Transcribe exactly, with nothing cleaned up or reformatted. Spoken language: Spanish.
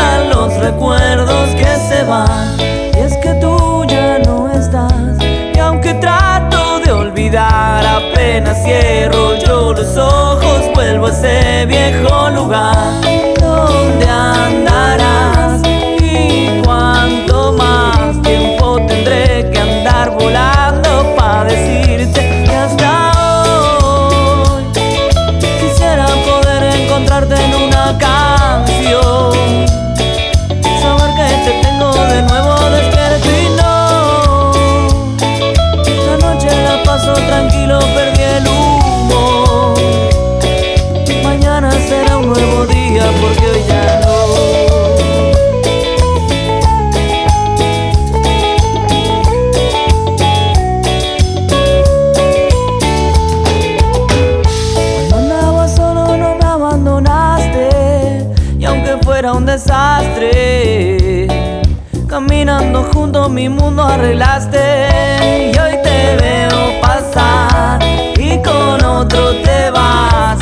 quedan los recuerdos que se van. Y es que tú ya no estás, y aunque trato de olvidar, apenas cierro yo los ojos, vuelvo a ese viejo lugar. ¿Dónde andarás? ¿Y cuánto más tiempo tendré que andar volando para decirte que hasta hoy quisiera poder encontrarte en una canción, saber que te tengo de nuevo despierto y no, la noche la paso tranquilo, perdí el humo. Mañana será un nuevo día porque hoy ya no. Era un desastre, caminando junto a mi mundo arreglaste. Y hoy te veo pasar y con otro te vas.